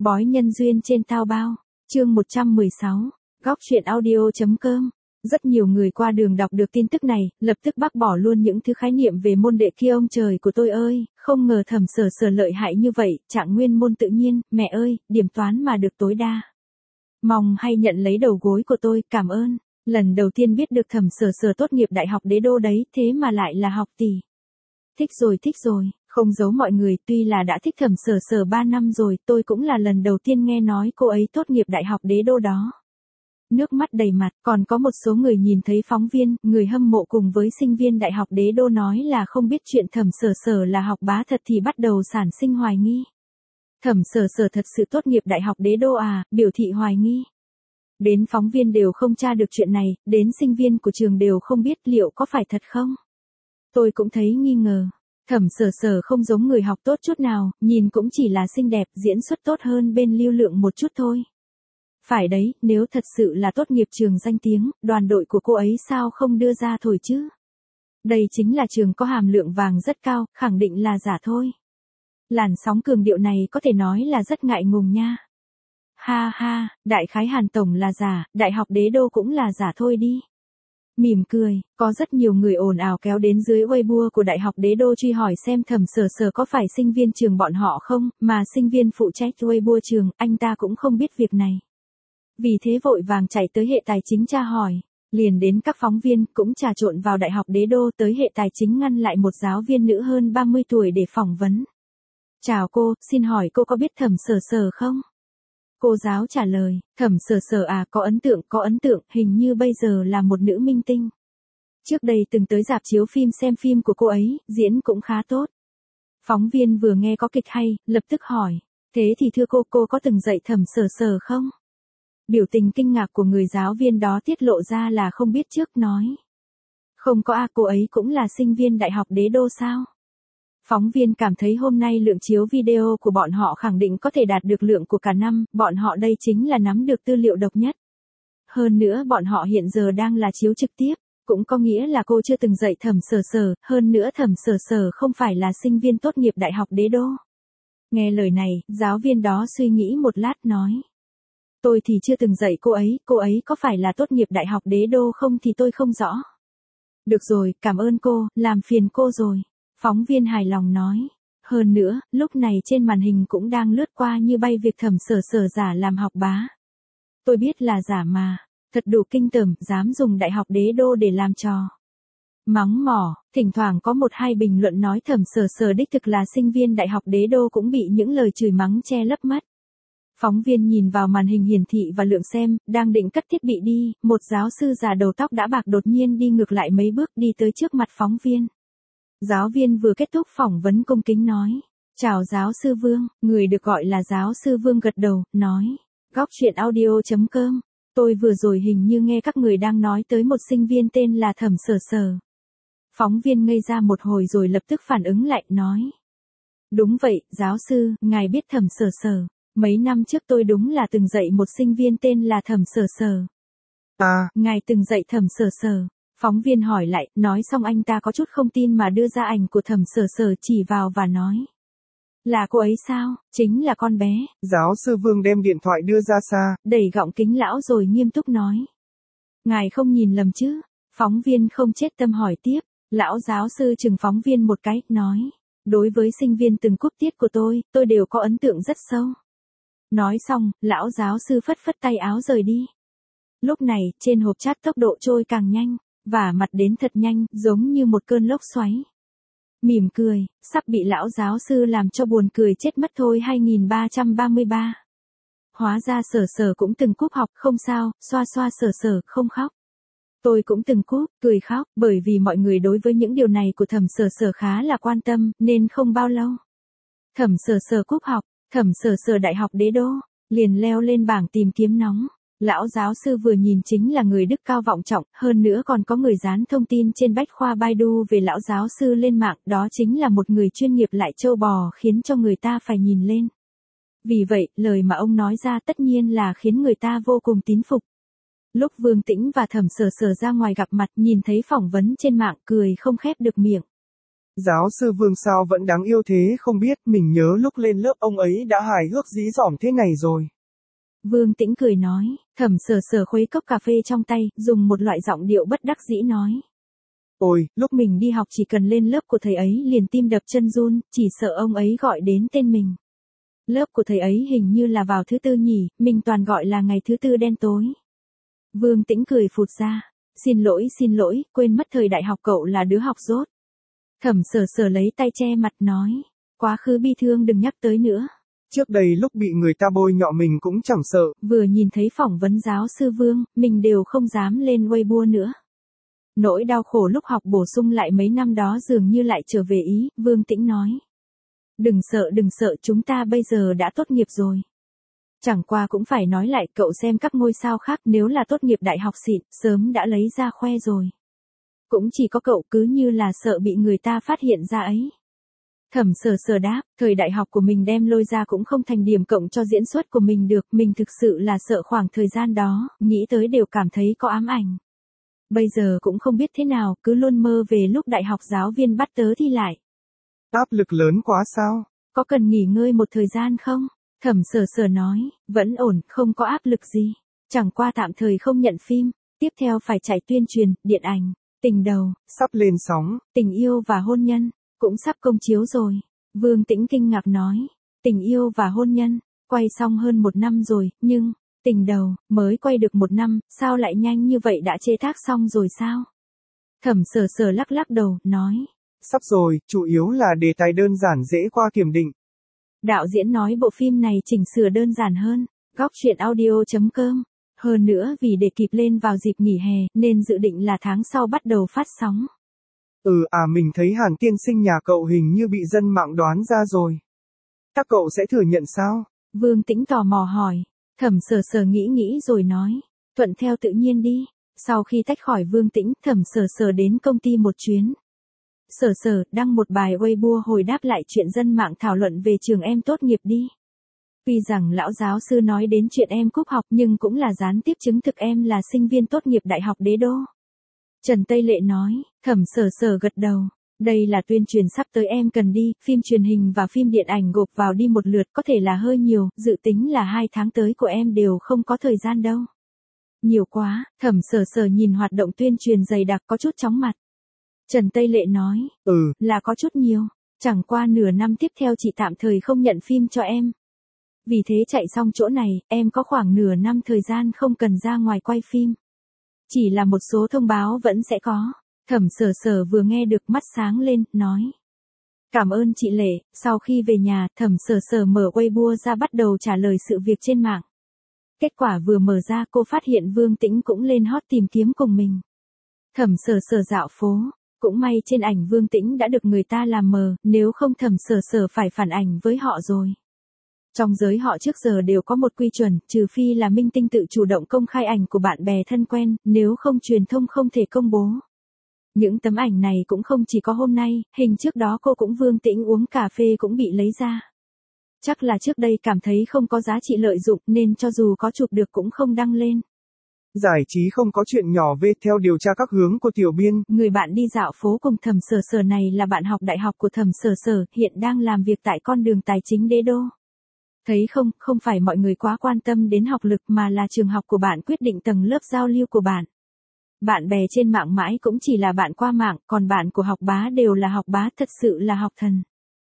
Bói nhân duyên trên Tao Bao, chương 116, góc truyện audio.com. Rất nhiều người qua đường đọc được tin tức này, lập tức bác bỏ luôn những thứ khái niệm về môn đệ kia. Ông trời của tôi ơi, không ngờ Thẩm Sở Sở lợi hại như vậy, trạng nguyên môn tự nhiên, mẹ ơi, điểm toán mà được tối đa. Mong hay nhận lấy đầu gối của tôi, cảm ơn. Lần đầu tiên biết được Thẩm Sở Sở tốt nghiệp đại học Đế Đô đấy, thế mà lại là học tỷ. Thích rồi. Không giấu mọi người, tuy là đã thích Thẩm Sở Sở 3 năm rồi, tôi cũng là lần đầu tiên nghe nói cô ấy tốt nghiệp đại học Đế Đô đó. Nước mắt đầy mặt, còn có một số người nhìn thấy phóng viên, người hâm mộ cùng với sinh viên đại học Đế Đô nói là không biết chuyện Thẩm Sở Sở là học bá thật thì bắt đầu sản sinh hoài nghi. Thẩm Sở Sở thật sự tốt nghiệp đại học Đế Đô à, biểu thị hoài nghi. Đến phóng viên đều không tra được chuyện này, đến sinh viên của trường đều không biết liệu có phải thật không. Tôi cũng thấy nghi ngờ. Thẩm Sở Sở không giống người học tốt chút nào, nhìn cũng chỉ là xinh đẹp, diễn xuất tốt hơn bên Lưu Lượng một chút thôi. Phải đấy, nếu thật sự là tốt nghiệp trường danh tiếng, đoàn đội của cô ấy sao không đưa ra thổi chứ? Đây chính là trường có hàm lượng vàng rất cao, khẳng định là giả thôi. Làn sóng cường điệu này có thể nói là rất ngại ngùng nha. Ha, đại khái Hàn Tổng là giả, đại học Đế Đô cũng là giả thôi đi. Mỉm cười, có rất nhiều người ồn ào kéo đến dưới Weibo của Đại học Đế Đô truy hỏi xem Thẩm Sở Sở có phải sinh viên trường bọn họ không, mà sinh viên phụ trách Weibo trường, anh ta cũng không biết việc này. Vì thế vội vàng chạy tới hệ tài chính tra hỏi, liền đến các phóng viên cũng trà trộn vào Đại học Đế Đô tới hệ tài chính ngăn lại một giáo viên nữ hơn 30 tuổi để phỏng vấn. Chào cô, xin hỏi cô có biết Thẩm Sở Sở không? Cô giáo trả lời, Thẩm Sở Sở à, có ấn tượng, hình như bây giờ là một nữ minh tinh. Trước đây từng tới rạp chiếu phim xem phim của cô ấy, diễn cũng khá tốt. Phóng viên vừa nghe có kịch hay, lập tức hỏi, thế thì thưa cô có từng dạy Thẩm Sở Sở không? Biểu tình kinh ngạc của người giáo viên đó tiết lộ ra là không biết trước nói. Không có cô ấy cũng là sinh viên đại học Đế Đô sao? Phóng viên cảm thấy hôm nay lượng chiếu video của bọn họ khẳng định có thể đạt được lượng của cả năm, bọn họ đây chính là nắm được tư liệu độc nhất. Hơn nữa bọn họ hiện giờ đang là chiếu trực tiếp, cũng có nghĩa là cô chưa từng dạy Thẩm Sở Sở, hơn nữa Thẩm Sở Sở không phải là sinh viên tốt nghiệp đại học Đế Đô. Nghe lời này, giáo viên đó suy nghĩ một lát nói. Tôi thì chưa từng dạy cô ấy có phải là tốt nghiệp đại học Đế Đô không thì tôi không rõ. Được rồi, cảm ơn cô, làm phiền cô rồi. Phóng viên hài lòng nói. Hơn nữa, lúc này trên màn hình cũng đang lướt qua như bay việc Thẩm Sở Sở giả làm học bá. Tôi biết là giả mà, thật đủ kinh tởm, dám dùng đại học Đế Đô để làm trò. Mắng mỏ, thỉnh thoảng có một hai bình luận nói Thẩm Sở Sở đích thực là sinh viên đại học Đế Đô cũng bị những lời chửi mắng che lấp mất. Phóng viên nhìn vào màn hình hiển thị và Lượng xem, đang định cất thiết bị đi, một giáo sư già đầu tóc đã bạc đột nhiên đi ngược lại mấy bước đi tới trước mặt phóng viên. Giáo viên vừa kết thúc phỏng vấn cung kính nói, chào giáo sư Vương, người được gọi là giáo sư Vương gật đầu, nói, góc truyện audio.com, tôi vừa rồi hình như nghe các người đang nói tới một sinh viên tên là Thẩm Sở Sở. Phóng viên ngây ra một hồi rồi lập tức phản ứng lại, nói, đúng vậy, giáo sư, ngài biết Thẩm Sở Sở, mấy năm trước tôi đúng là từng dạy một sinh viên tên là Thẩm Sở Sở. À, ngài từng dạy Thẩm Sở Sở. Phóng viên hỏi lại, nói xong anh ta có chút không tin mà đưa ra ảnh của Thẩm Sở Sở chỉ vào và nói. Là cô ấy sao, chính là con bé. Giáo sư Vương đem điện thoại đưa ra xa, đẩy gọng kính lão rồi nghiêm túc nói. Ngài không nhìn lầm chứ? Phóng viên không chết tâm hỏi tiếp, lão giáo sư chừng phóng viên một cái, nói. Đối với sinh viên từng cúp tiết của tôi đều có ấn tượng rất sâu. Nói xong, lão giáo sư phất phất tay áo rời đi. Lúc này, trên hộp chat tốc độ trôi càng nhanh. Và mặt đến thật nhanh, giống như một cơn lốc xoáy. Mỉm cười, sắp bị lão giáo sư làm cho buồn cười chết mất thôi. 2333. Hóa ra Sở Sở cũng từng cúp học, không sao, xoa Sở Sở, không khóc. Tôi cũng từng cúp, cười khóc, bởi vì mọi người đối với những điều này của Thẩm Sở Sở khá là quan tâm, nên không bao lâu. Thẩm Sở Sở cúp học, Thẩm Sở Sở đại học Đế Đô, liền leo lên bảng tìm kiếm nóng. Lão giáo sư vừa nhìn chính là người đức cao vọng trọng, hơn nữa còn có người dán thông tin trên bách khoa Baidu về lão giáo sư lên mạng, đó chính là một người chuyên nghiệp lại trâu bò khiến cho người ta phải nhìn lên. Vì vậy, lời mà ông nói ra tất nhiên là khiến người ta vô cùng tín phục. Lúc Vương Tĩnh và Thẩm Sở Sở ra ngoài gặp mặt nhìn thấy phỏng vấn trên mạng cười không khép được miệng. Giáo sư Vương sao vẫn đáng yêu thế không biết, mình nhớ lúc lên lớp ông ấy đã hài hước dí dỏm thế này rồi. Vương Tĩnh cười nói, Thẩm Sở Sở khuấy cốc cà phê trong tay, dùng một loại giọng điệu bất đắc dĩ nói. Ôi, Lúc mình đi học chỉ cần lên lớp của thầy ấy liền tim đập chân run, chỉ sợ ông ấy gọi đến tên mình. Lớp của thầy ấy hình như là vào thứ tư nhỉ, mình toàn gọi là ngày thứ tư đen tối. Vương Tĩnh cười phụt ra, xin lỗi, quên mất thời đại học cậu là đứa học dốt. Thẩm Sở Sở lấy tay che mặt nói, quá khứ bi thương đừng nhắc tới nữa. trước đây lúc bị người ta bôi nhọ mình cũng chẳng sợ. Vừa nhìn thấy phỏng vấn giáo sư Vương, mình đều không dám lên Weibo nữa. Nỗi đau khổ lúc học bổ sung lại mấy năm đó dường như lại trở về ý, Vương Tĩnh nói. Đừng sợ, chúng ta bây giờ đã tốt nghiệp rồi. Chẳng qua cũng phải nói lại, cậu xem các ngôi sao khác nếu là tốt nghiệp đại học xịn, sớm đã lấy ra khoe rồi. Cũng chỉ có cậu cứ như là sợ bị người ta phát hiện ra ấy. Thẩm Sở Sở đáp, thời đại học của mình đem lôi ra cũng không thành điểm cộng cho diễn xuất của mình được, mình thực sự là sợ khoảng thời gian đó, nghĩ tới đều cảm thấy có ám ảnh. Bây giờ cũng không biết thế nào, cứ luôn mơ về lúc đại học giáo viên bắt tớ thi lại. Áp lực lớn quá sao? Có cần nghỉ ngơi một thời gian không? Thẩm Sở Sở nói, vẫn ổn, không có áp lực gì. Chẳng qua tạm thời không nhận phim, tiếp theo phải chạy tuyên truyền, điện ảnh, tình đầu, sắp lên sóng, tình yêu và hôn nhân, cũng sắp công chiếu rồi. Vương Tĩnh kinh ngạc nói, tình yêu và hôn nhân, quay xong hơn 1 năm rồi, nhưng, tình đầu, mới quay được 1 năm, sao lại nhanh như vậy đã chế tác xong rồi sao? Thẩm Sở Sở lắc lắc đầu, nói. Sắp rồi, chủ yếu là đề tài đơn giản dễ qua kiểm định. Đạo diễn nói bộ phim này chỉnh sửa đơn giản hơn, góc truyện audio.com. Hơn nữa vì để kịp lên vào dịp nghỉ hè, nên dự định là tháng sau bắt đầu phát sóng. Mình thấy Hàn tiên sinh nhà cậu hình như bị dân mạng đoán ra rồi. Các cậu sẽ thừa nhận sao? Vương Tĩnh tò mò hỏi. Thẩm Sở Sở nghĩ rồi nói. Thuận theo tự nhiên đi. Sau khi tách khỏi Vương Tĩnh, Thẩm Sở Sở đến công ty một chuyến. Sở Sở đăng một bài Weibo hồi đáp lại chuyện dân mạng thảo luận về trường em tốt nghiệp đi. Tuy rằng lão giáo sư nói đến chuyện em cúp học nhưng cũng là gián tiếp chứng thực em là sinh viên tốt nghiệp Đại học Đế Đô. Trần Tây Lệ nói, Thẩm Sở Sở gật đầu. Đây là tuyên truyền sắp tới em cần đi, phim truyền hình và phim điện ảnh gộp vào đi một lượt có thể là hơi nhiều, dự tính là 2 tháng tới của em đều không có thời gian đâu. Nhiều quá, Thẩm Sở Sở nhìn hoạt động tuyên truyền dày đặc có chút chóng mặt. Trần Tây Lệ nói, là có chút nhiều, chẳng qua nửa năm tiếp theo chị tạm thời không nhận phim cho em. Vì thế chạy xong chỗ này, em có khoảng nửa năm thời gian không cần ra ngoài quay phim. Chỉ là một số thông báo vẫn sẽ có. Thẩm Sở Sở vừa nghe được mắt sáng lên, nói. Cảm ơn chị Lệ, sau khi về nhà, Thẩm Sở Sở mở Weibo ra bắt đầu trả lời sự việc trên mạng. Kết quả vừa mở ra cô phát hiện Vương Tĩnh cũng lên hot tìm kiếm cùng mình. Thẩm Sở Sở dạo phố, cũng may trên ảnh Vương Tĩnh đã được người ta làm mờ, nếu không Thẩm Sở Sở phải phản ảnh với họ rồi. Trong giới họ trước giờ đều có một quy chuẩn, trừ phi là minh tinh tự chủ động công khai ảnh của bạn bè thân quen, nếu không truyền thông không thể công bố. Những tấm ảnh này cũng không chỉ có hôm nay, hình trước đó cô cũng Vương Tĩnh uống cà phê cũng bị lấy ra. Chắc là trước đây cảm thấy không có giá trị lợi dụng nên cho dù có chụp được cũng không đăng lên. Giải trí không có chuyện nhỏ về theo điều tra các hướng của tiểu biên. Người bạn đi dạo phố cùng Thẩm Sở Sở này là bạn học đại học của Thẩm Sở Sở, hiện đang làm việc tại con đường tài chính Đế Đô. Thấy không phải mọi người quá quan tâm đến học lực mà là trường học của bạn quyết định tầng lớp giao lưu của bạn. Bạn bè trên mạng mãi cũng chỉ là bạn qua mạng, còn bạn của học bá đều là học bá, thật sự là học thần.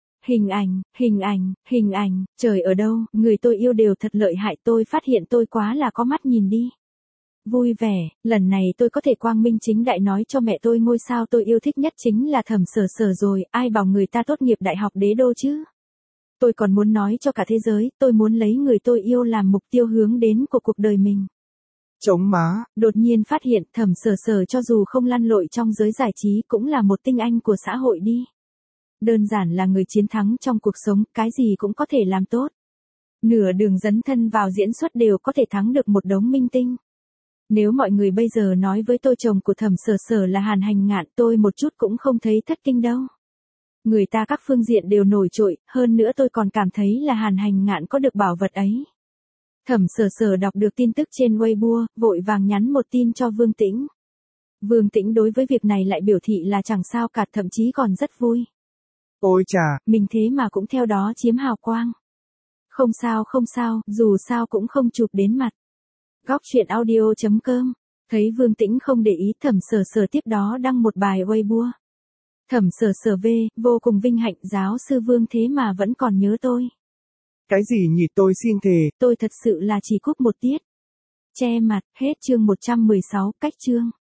Hình ảnh, trời ở đâu, người tôi yêu đều thật lợi hại, tôi phát hiện tôi quá là có mắt nhìn đi. Vui vẻ, lần này tôi có thể quang minh chính đại nói cho mẹ tôi ngôi sao tôi yêu thích nhất chính là Thẩm Sở Sở rồi, ai bảo người ta tốt nghiệp Đại học Đế Đô chứ. Tôi còn muốn nói cho cả thế giới, tôi muốn lấy người tôi yêu làm mục tiêu hướng đến của cuộc đời mình. Chống má, đột nhiên phát hiện Thẩm Sở Sở cho dù không lăn lội trong giới giải trí cũng là một tinh anh của xã hội đi. Đơn giản là người chiến thắng trong cuộc sống, cái gì cũng có thể làm tốt. Nửa đường dấn thân vào diễn xuất đều có thể thắng được một đống minh tinh. Nếu mọi người bây giờ nói với tôi chồng của Thẩm Sở Sở là Hàn Hành Ngạn, tôi một chút cũng không thấy thất kinh đâu. Người ta các phương diện đều nổi trội, hơn nữa tôi còn cảm thấy là Hàn Hành Ngạn có được bảo vật ấy. Thẩm Sở Sở đọc được tin tức trên Weibo, vội vàng nhắn một tin cho Vương Tĩnh. Vương Tĩnh đối với việc này lại biểu thị là chẳng sao cả, thậm chí còn rất vui. Ôi chà, Mình thế mà cũng theo đó chiếm hào quang. Không sao, dù sao cũng không chụp đến mặt. Góc chuyện audio.com. Thấy Vương Tĩnh không để ý, Thẩm Sở Sở tiếp đó đăng một bài Weibo. Thẩm Sở Sở V, vô cùng vinh hạnh, giáo sư Vương thế mà vẫn còn nhớ tôi. cái gì nhỉ, tôi xin thề. Tôi thật sự là chỉ cúp một tiết. Che mặt, hết chương 116, cách chương.